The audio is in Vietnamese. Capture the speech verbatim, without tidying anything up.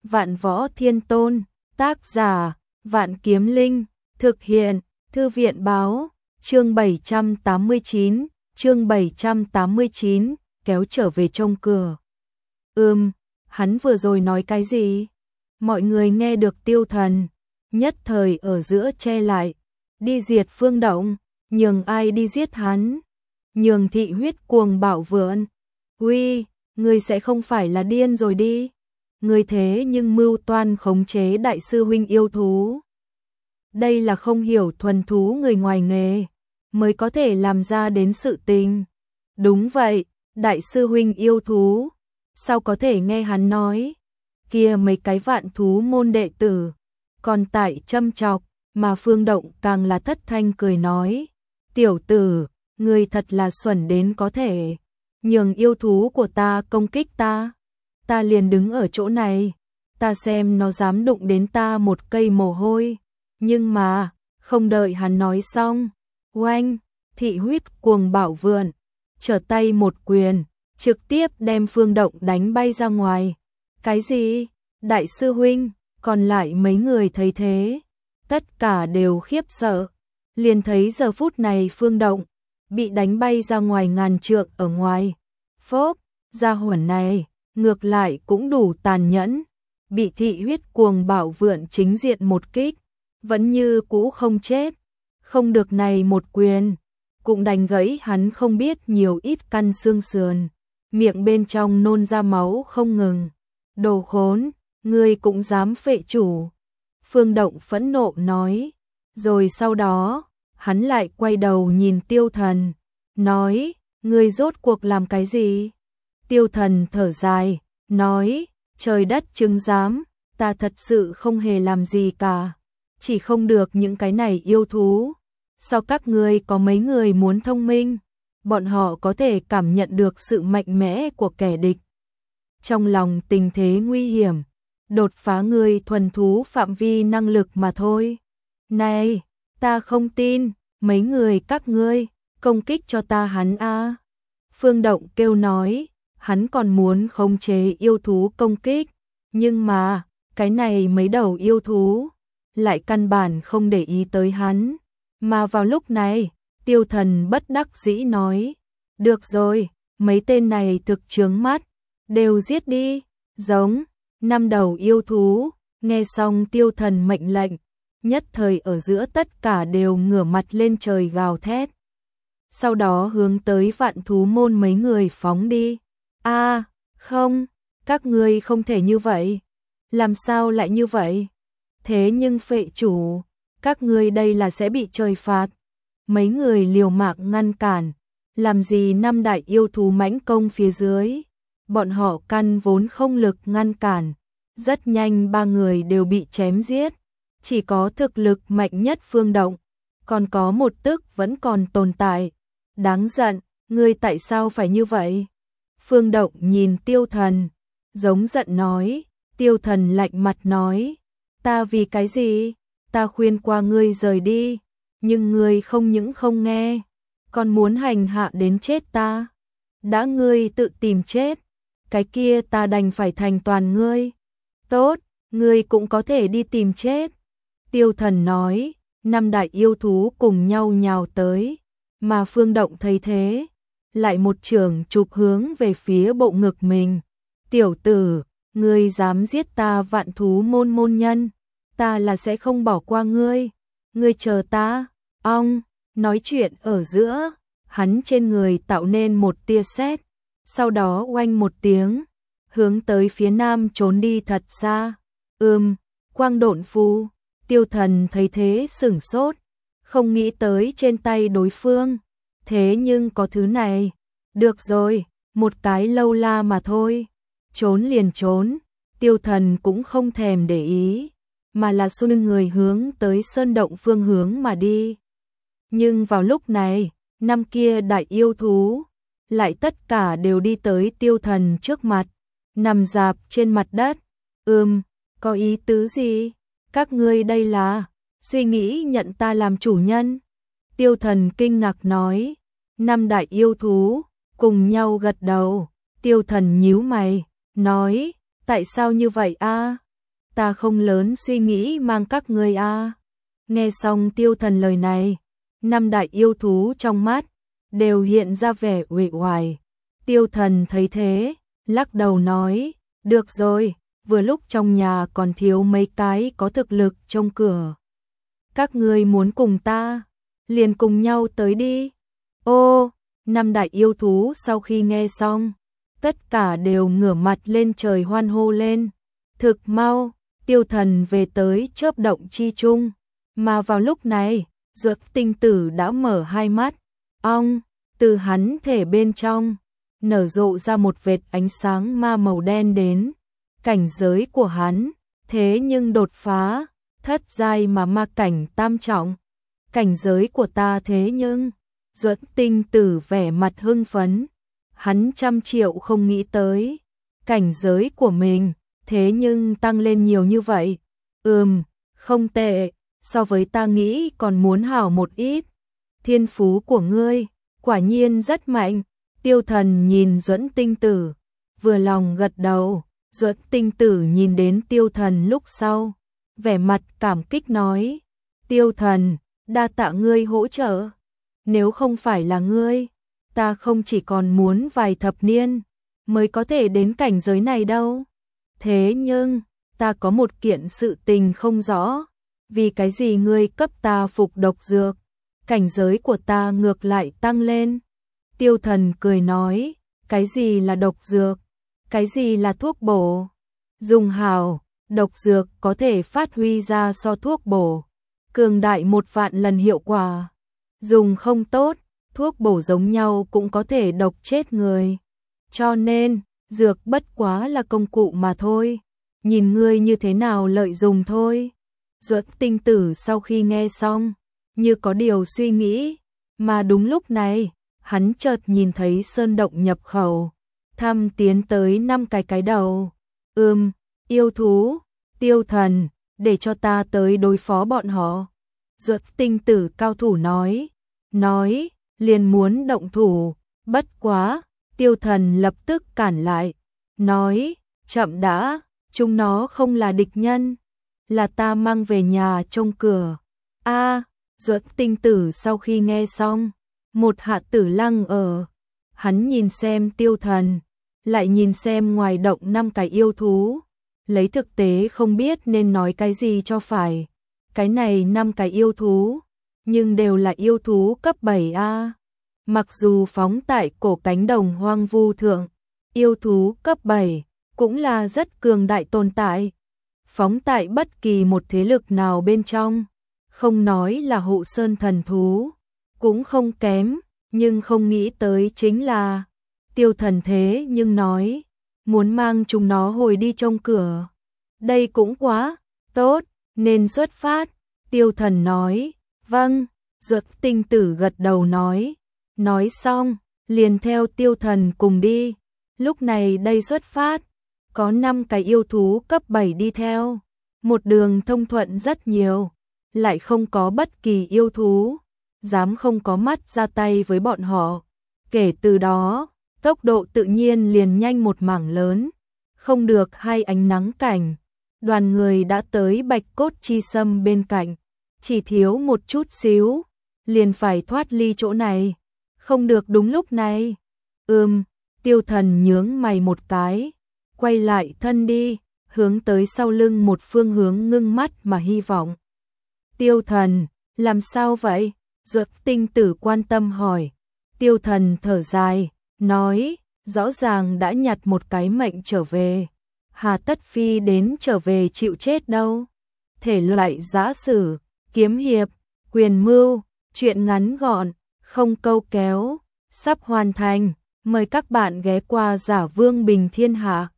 Vạn Võ Thiên Tôn, tác giả, Vạn Kiếm Linh, thực hiện, Thư viện báo, chương bảy trăm tám mươi chín, chương bảy trăm tám mươi chín, kéo trở về trong cửa. Ừm, hắn vừa rồi nói cái gì? Mọi người nghe được Tiêu Thần, nhất thời ở giữa che lại, đi diệt Phương Động, nhường ai đi giết hắn? Nhường thị huyết cuồng bạo vượn. Uy, ngươi sẽ không phải là điên rồi đi? Ngươi thế nhưng mưu toan khống chế đại sư huynh yêu thú. Đây là không hiểu thuần thú người ngoài nghề mới có thể làm ra đến sự tình. Đúng vậy, đại sư huynh yêu thú, sao có thể nghe hắn nói? Kia mấy cái vạn thú môn đệ tử, còn tại châm chọc, mà Phương Động càng là thất thanh cười nói, tiểu tử, ngươi thật là xuẩn đến có thể, nhường yêu thú của ta công kích ta, ta liền đứng ở chỗ này, ta xem nó dám đụng đến ta một cây mồ hôi, nhưng mà, không đợi hắn nói xong, oanh, thị huyết cuồng bạo vượn, trở tay một quyền, trực tiếp đem Phương Động đánh bay ra ngoài. Cái gì? Đại sư huynh, còn lại mấy người thấy thế, tất cả đều khiếp sợ, liền thấy giờ phút này Phương Động bị đánh bay ra ngoài ngàn trượng ở ngoài. Phốp, gia hỏa này, ngược lại cũng đủ tàn nhẫn, bị thị huyết cuồng bạo vượn chính diện một kích, vẫn như cũ không chết, không được này một quyền, cũng đánh gãy hắn không biết nhiều ít căn xương sườn, miệng bên trong nôn ra máu không ngừng. Đồ khốn, ngươi cũng dám phệ chủ. Phương Động phẫn nộ nói, rồi sau đó, hắn lại quay đầu nhìn Tiêu Thần, nói, ngươi rốt cuộc làm cái gì? Tiêu Thần thở dài, nói, trời đất chứng giám, ta thật sự không hề làm gì cả, chỉ không được những cái này yêu thú. Sao các ngươi có mấy người muốn thông minh, bọn họ có thể cảm nhận được sự mạnh mẽ của kẻ địch. Trong lòng tình thế nguy hiểm, đột phá ngươi thuần thú phạm vi năng lực mà thôi. Này, ta không tin, mấy người các ngươi, công kích cho ta hắn a. Phương Động kêu nói, hắn còn muốn khống chế yêu thú công kích, nhưng mà, cái này mấy đầu yêu thú, lại căn bản không để ý tới hắn. Mà vào lúc này, Tiêu Thần bất đắc dĩ nói, được rồi, mấy tên này thực chướng mắt, đều giết đi, giống, năm đầu yêu thú, nghe xong Tiêu Thần mệnh lệnh, nhất thời ở giữa tất cả đều ngửa mặt lên trời gào thét. Sau đó hướng tới vạn thú môn mấy người phóng đi. A, không, các ngươi không thể như vậy. Làm sao lại như vậy? Thế nhưng phệ chủ, các ngươi đây là sẽ bị trời phạt. Mấy người liều mạng ngăn cản, làm gì năm đại yêu thú mãnh công phía dưới. Bọn họ căn vốn không lực ngăn cản, rất nhanh ba người đều bị chém giết, chỉ có thực lực mạnh nhất Phương Động, còn có một tức vẫn còn tồn tại. Đáng giận, ngươi tại sao phải như vậy? Phương Động nhìn Tiêu Thần, giống giận nói, Tiêu Thần lạnh mặt nói, ta vì cái gì? Ta khuyên qua ngươi rời đi, nhưng ngươi không những không nghe, còn muốn hành hạ đến chết ta. Đã ngươi tự tìm chết, cái kia ta đành phải thành toàn ngươi. Tốt, ngươi cũng có thể đi tìm chết. Tiêu Thần nói, năm đại yêu thú cùng nhau nhào tới, mà Phương Động thấy thế, lại một trường chụp hướng về phía bộ ngực mình. Tiểu tử, ngươi dám giết ta vạn thú môn môn nhân, ta là sẽ không bỏ qua ngươi, ngươi chờ ta. Ong, nói chuyện ở giữa, hắn trên người tạo nên một tia sét, sau đó oanh một tiếng, hướng tới phía nam trốn đi thật xa. Ừm, quang độn phu. Tiêu Thần thấy thế sửng sốt, không nghĩ tới trên tay đối phương, thế nhưng có thứ này. Được rồi, một cái lâu la mà thôi, trốn liền trốn. Tiêu Thần cũng không thèm để ý, mà là xoay người hướng tới sơn động phương hướng mà đi. Nhưng vào lúc này, năm kia đại yêu thú lại tất cả đều đi tới Tiêu Thần trước mặt, nằm rạp trên mặt đất. Ừm, có ý tứ gì? Các ngươi đây là suy nghĩ nhận ta làm chủ nhân? Tiêu Thần kinh ngạc nói. Năm đại yêu thú cùng nhau gật đầu. Tiêu Thần nhíu mày, nói, tại sao như vậy a? ta không lớn suy nghĩ mang các ngươi a. Nghe xong Tiêu Thần lời này, năm đại yêu thú trong mắt đều hiện ra vẻ uể oải. Tiêu Thần thấy thế, lắc đầu nói, được rồi, vừa lúc trong nhà còn thiếu mấy cái có thực lực trông cửa. Các ngươi muốn cùng ta, liền cùng nhau tới đi. Ô, năm đại yêu thú sau khi nghe xong, tất cả đều ngửa mặt lên trời hoan hô lên. Thực mau, Tiêu Thần về tới chớp động chi trung, mà vào lúc này, Dược Tinh Tử đã mở hai mắt. Ong, từ hắn thể bên trong nở rộ ra một vệt ánh sáng ma màu đen đến. Cảnh giới của hắn, thế nhưng đột phá, thất giai mà ma cảnh tam trọng. Cảnh giới của ta thế nhưng, Dược Tinh Tử vẻ mặt hưng phấn. Hắn trăm triệu không nghĩ tới, cảnh giới của mình, thế nhưng tăng lên nhiều như vậy. Ừm, không tệ, so với ta nghĩ còn muốn hảo một ít. Thiên phú của ngươi, quả nhiên rất mạnh. Tiêu Thần nhìn Duẫn Tinh Tử, vừa lòng gật đầu. Duẫn Tinh Tử nhìn đến Tiêu Thần lúc sau, vẻ mặt cảm kích nói, Tiêu Thần, đa tạ ngươi hỗ trợ. Nếu không phải là ngươi, ta không chỉ còn muốn vài thập niên mới có thể đến cảnh giới này đâu. Thế nhưng, ta có một kiện sự tình không rõ, vì cái gì ngươi cấp ta phục độc dược, cảnh giới của ta ngược lại tăng lên. Tiêu Thần cười nói, cái gì là độc dược, cái gì là thuốc bổ. Dùng hảo, độc dược có thể phát huy ra so thuốc bổ cường đại một vạn lần hiệu quả. Dùng không tốt, thuốc bổ giống nhau cũng có thể độc chết người. Cho nên, dược bất quá là công cụ mà thôi. Nhìn ngươi như thế nào lợi dụng thôi. Duẫn Tinh Tử sau khi nghe xong, như có điều suy nghĩ. Mà đúng lúc này, hắn chợt nhìn thấy sơn động nhập khẩu. Thăm tiến tới năm cái cái đầu. Ừm, yêu thú, Tiêu Thần, để cho ta tới đối phó bọn họ. Duẫn Tinh Tử cao thủ nói. Nói, liền muốn động thủ, bất quá, Tiêu Thần lập tức cản lại, nói, chậm đã, chúng nó không là địch nhân, là ta mang về nhà trông cửa. A, Duẫn Tinh Tử sau khi nghe xong, một hạ tử lăng ở, hắn nhìn xem Tiêu Thần, lại nhìn xem ngoài động năm cái yêu thú, lấy thực tế không biết nên nói cái gì cho phải. Cái này năm cái yêu thú, nhưng đều là yêu thú cấp bảy A. Mặc dù phóng tại cổ cánh đồng hoang vu thượng, yêu thú cấp bảy cũng là rất cường đại tồn tại. Phóng tại bất kỳ một thế lực nào bên trong, không nói là hộ sơn thần thú, cũng không kém, nhưng không nghĩ tới chính là Tiêu Thần thế nhưng nói, muốn mang chúng nó hồi đi trông cửa. Đây cũng quá tốt, nên xuất phát. Tiêu Thần nói, vâng. Duẫn Tinh Tử gật đầu nói, nói xong, liền theo Tiêu Thần cùng đi. Lúc này đây xuất phát, có năm cái yêu thú cấp bảy đi theo, một đường thông thuận rất nhiều, lại không có bất kỳ yêu thú dám không có mắt ra tay với bọn họ. Kể từ đó, tốc độ tự nhiên liền nhanh một mảng lớn, không được hai ánh nắng cảnh. Đoàn người đã tới Bạch Cốt Chi Sâm bên cạnh, chỉ thiếu một chút xíu, liền phải thoát ly chỗ này. Không được đúng lúc này. Ừm, Tiêu Thần nhướng mày một cái, quay lại thân đi, hướng tới sau lưng một phương hướng ngưng mắt mà hy vọng. Tiêu Thần, làm sao vậy? Duẫn Tinh Tử quan tâm hỏi. Tiêu Thần thở dài, nói, rõ ràng đã nhặt một cái mệnh trở về, hà tất phi đến trở về chịu chết đâu. Thể loại giã sử, kiếm hiệp, quyền mưu, chuyện ngắn gọn, không câu kéo, sắp hoàn thành. Mời các bạn ghé qua Giả Vương Bình Thiên Hạ.